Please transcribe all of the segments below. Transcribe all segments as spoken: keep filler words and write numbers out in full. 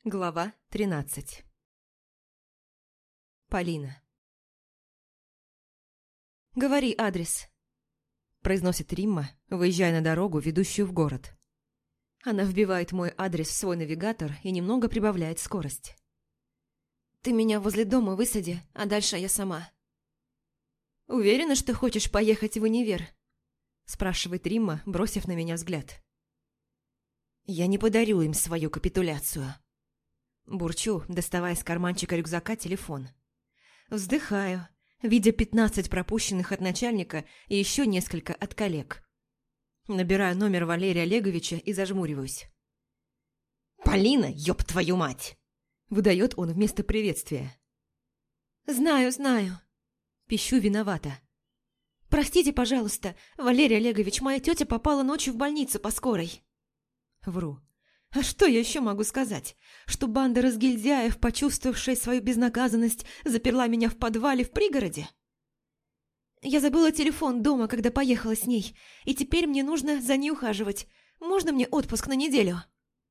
Глава тринадцать. Полина. «Говори адрес», – произносит Римма, выезжая на дорогу, ведущую в город. Она вбивает мой адрес в свой навигатор и немного прибавляет скорость. «Ты меня возле дома высади, а дальше я сама». «Уверена, что хочешь поехать в универ?» – спрашивает Римма, бросив на меня взгляд. «Я не подарю им свою капитуляцию». Бурчу, доставая из карманчика рюкзака телефон. Вздыхаю, видя пятнадцать пропущенных от начальника и еще несколько от коллег. Набираю номер Валерия Олеговича и зажмуриваюсь. «Полина, ёб твою мать!» – выдает он вместо приветствия. «Знаю, знаю», – пищу виновата. «Простите, пожалуйста, Валерий Олегович, моя тетя попала ночью в больницу по скорой». Вру. А что я еще могу сказать? Что банда разгильдяев, почувствовавшая свою безнаказанность, заперла меня в подвале в пригороде? Я забыла телефон дома, когда поехала с ней, и теперь мне нужно за ней ухаживать. Можно мне отпуск на неделю?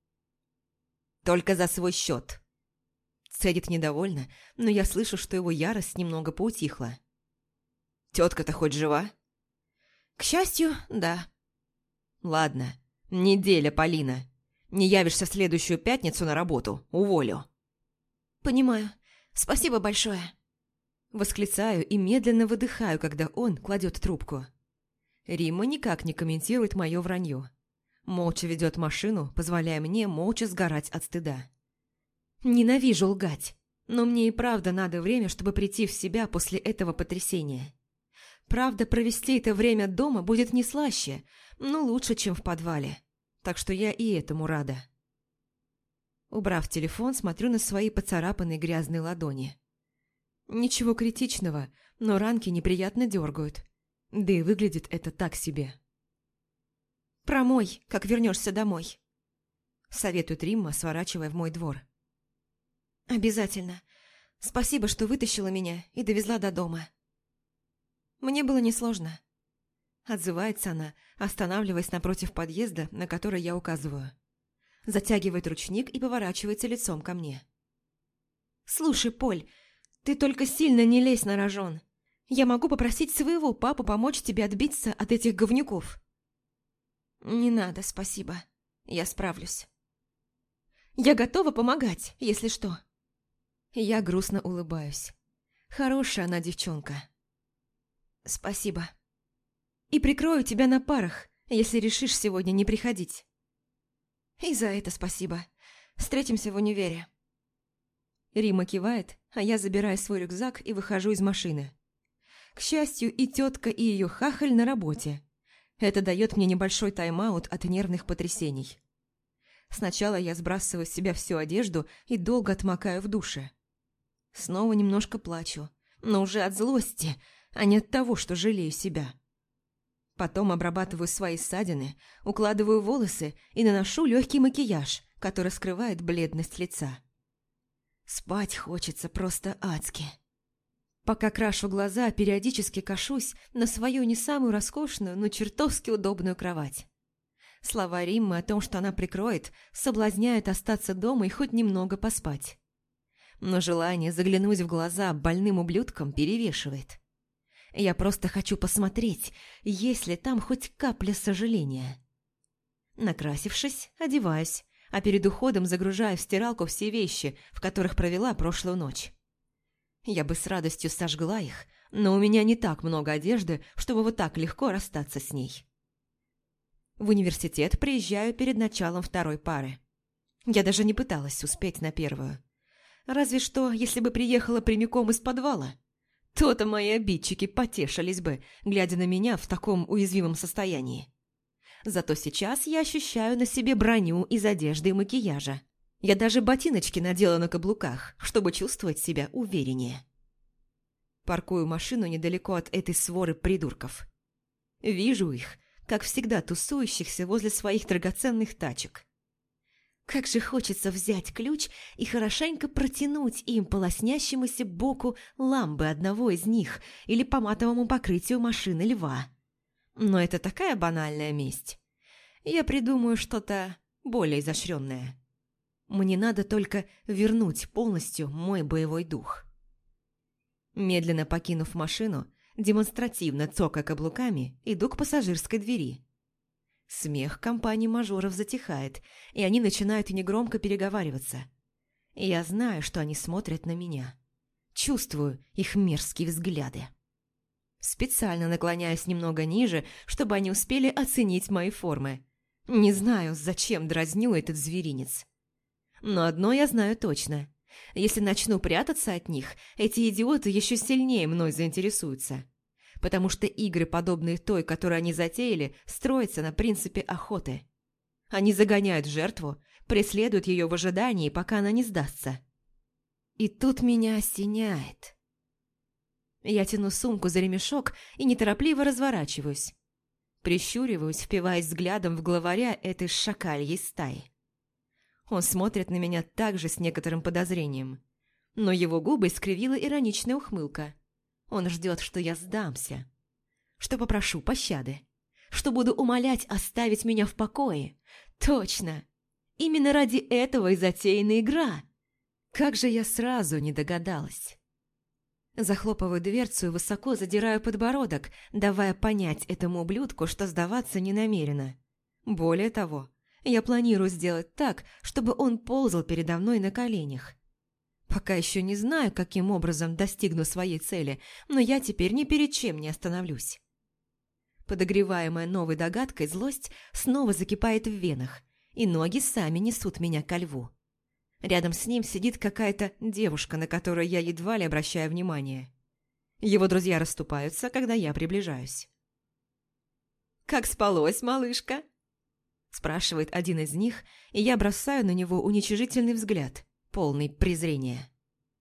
Только за свой счет. Цедит недовольно, но я слышу, что его ярость немного поутихла. Тетка-то хоть жива? К счастью, да. Ладно, неделя, Полина. Не явишься в следующую пятницу на работу, уволю. Понимаю. Спасибо большое. Восклицаю и медленно выдыхаю, когда он кладет трубку. Римма никак не комментирует мое вранье. Молча ведет машину, позволяя мне молча сгорать от стыда. Ненавижу лгать, но мне и правда надо время, чтобы прийти в себя после этого потрясения. Правда, провести это время дома будет не слаще, но лучше, чем в подвале. Так что я и этому рада. Убрав телефон, смотрю на свои поцарапанные грязные ладони. Ничего критичного, но ранки неприятно дергают. Да и выглядит это так себе. «Промой, как вернешься домой», — советует Римма, сворачивая в мой двор. «Обязательно. Спасибо, что вытащила меня и довезла до дома». «Мне было несложно». Отзывается она, останавливаясь напротив подъезда, на который я указываю. Затягивает ручник и поворачивается лицом ко мне. «Слушай, Поль, ты только сильно не лезь на рожон. Я могу попросить своего папу помочь тебе отбиться от этих говнюков». «Не надо, спасибо. Я справлюсь». «Я готова помогать, если что». Я грустно улыбаюсь. Хорошая она девчонка. «Спасибо. И прикрою тебя на парах, если решишь сегодня не приходить». «И за это спасибо. Встретимся в универе». Рима кивает, а я забираю свой рюкзак и выхожу из машины. К счастью, и тетка, и ее хахаль на работе. Это дает мне небольшой тайм-аут от нервных потрясений. Сначала я сбрасываю с себя всю одежду и долго отмокаю в душе. Снова немножко плачу, но уже от злости, а не от того, что жалею себя. Потом обрабатываю свои ссадины, укладываю волосы и наношу легкий макияж, который скрывает бледность лица. Спать хочется просто адски. Пока крашу глаза, периодически кашусь на свою не самую роскошную, но чертовски удобную кровать. Слова Риммы о том, что она прикроет, соблазняют остаться дома и хоть немного поспать. Но желание заглянуть в глаза больным ублюдкам перевешивает. Я просто хочу посмотреть, есть ли там хоть капля сожаления. Накрасившись, одеваюсь, а перед уходом загружаю в стиралку все вещи, в которых провела прошлую ночь. Я бы с радостью сожгла их, но у меня не так много одежды, чтобы вот так легко расстаться с ней. В университет приезжаю перед началом второй пары. Я даже не пыталась успеть на первую. Разве что, если бы приехала прямиком из подвала. То-то мои обидчики потешились бы, глядя на меня в таком уязвимом состоянии. Зато сейчас я ощущаю на себе броню из одежды и макияжа. Я даже ботиночки надела на каблуках, чтобы чувствовать себя увереннее. Паркую машину недалеко от этой своры придурков. Вижу их, как всегда тусующихся возле своих драгоценных тачек. Как же хочется взять ключ и хорошенько протянуть им по лоснящемуся боку ламбы одного из них или по матовому покрытию машины льва. Но это такая банальная месть. Я придумаю что-то более изощренное. Мне надо только вернуть полностью мой боевой дух. Медленно покинув машину, демонстративно цокая каблуками, иду к пассажирской двери. Смех компании мажоров затихает, и они начинают негромко переговариваться. Я знаю, что они смотрят на меня. Чувствую их мерзкие взгляды. Специально наклоняюсь немного ниже, чтобы они успели оценить мои формы. Не знаю, зачем дразню этот зверинец. Но одно я знаю точно. Если начну прятаться от них, эти идиоты еще сильнее мной заинтересуются. Потому что игры, подобные той, которую они затеяли, строятся на принципе охоты. Они загоняют жертву, преследуют ее в ожидании, пока она не сдастся. И тут меня осеняет. Я тяну сумку за ремешок и неторопливо разворачиваюсь. Прищуриваюсь, впиваясь взглядом в главаря этой шакальей стаи. Он смотрит на меня также с некоторым подозрением. Но его губы искривила ироничная ухмылка. Он ждет, что я сдамся. Что попрошу пощады. Что буду умолять оставить меня в покое. Точно. Именно ради этого и затеяна игра. Как же я сразу не догадалась. Захлопываю дверцу и высоко задираю подбородок, давая понять этому ублюдку, что сдаваться не намерена. Более того, я планирую сделать так, чтобы он ползал передо мной на коленях. Пока еще не знаю, каким образом достигну своей цели, но я теперь ни перед чем не остановлюсь. Подогреваемая новой догадкой злость снова закипает в венах, и ноги сами несут меня ко льву. Рядом с ним сидит какая-то девушка, на которую я едва ли обращаю внимание. Его друзья расступаются, когда я приближаюсь. «Как спалось, малышка?» спрашивает один из них, и я бросаю на него уничижительный взгляд, полный презрения.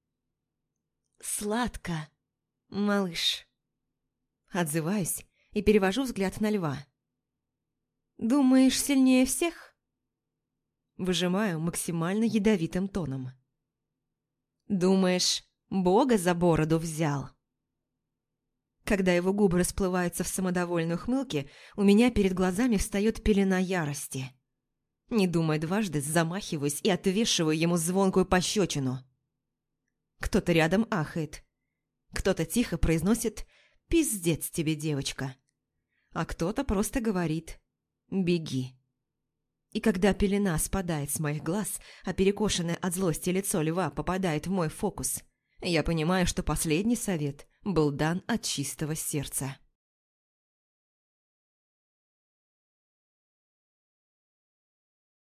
«Сладко, малыш». Отзываюсь и перевожу взгляд на льва. «Думаешь, сильнее всех?» Выжимаю максимально ядовитым тоном. «Думаешь, Бога за бороду взял?» Когда его губы расплываются в самодовольной ухмылке, у меня перед глазами встает пелена ярости. Не думая дважды, замахиваюсь и отвешиваю ему звонкую пощечину. Кто-то рядом ахает. Кто-то тихо произносит «Пиздец тебе, девочка». А кто-то просто говорит «Беги». И когда пелена спадает с моих глаз, а перекошенное от злости лицо льва попадает в мой фокус, я понимаю, что последний совет был дан от чистого сердца.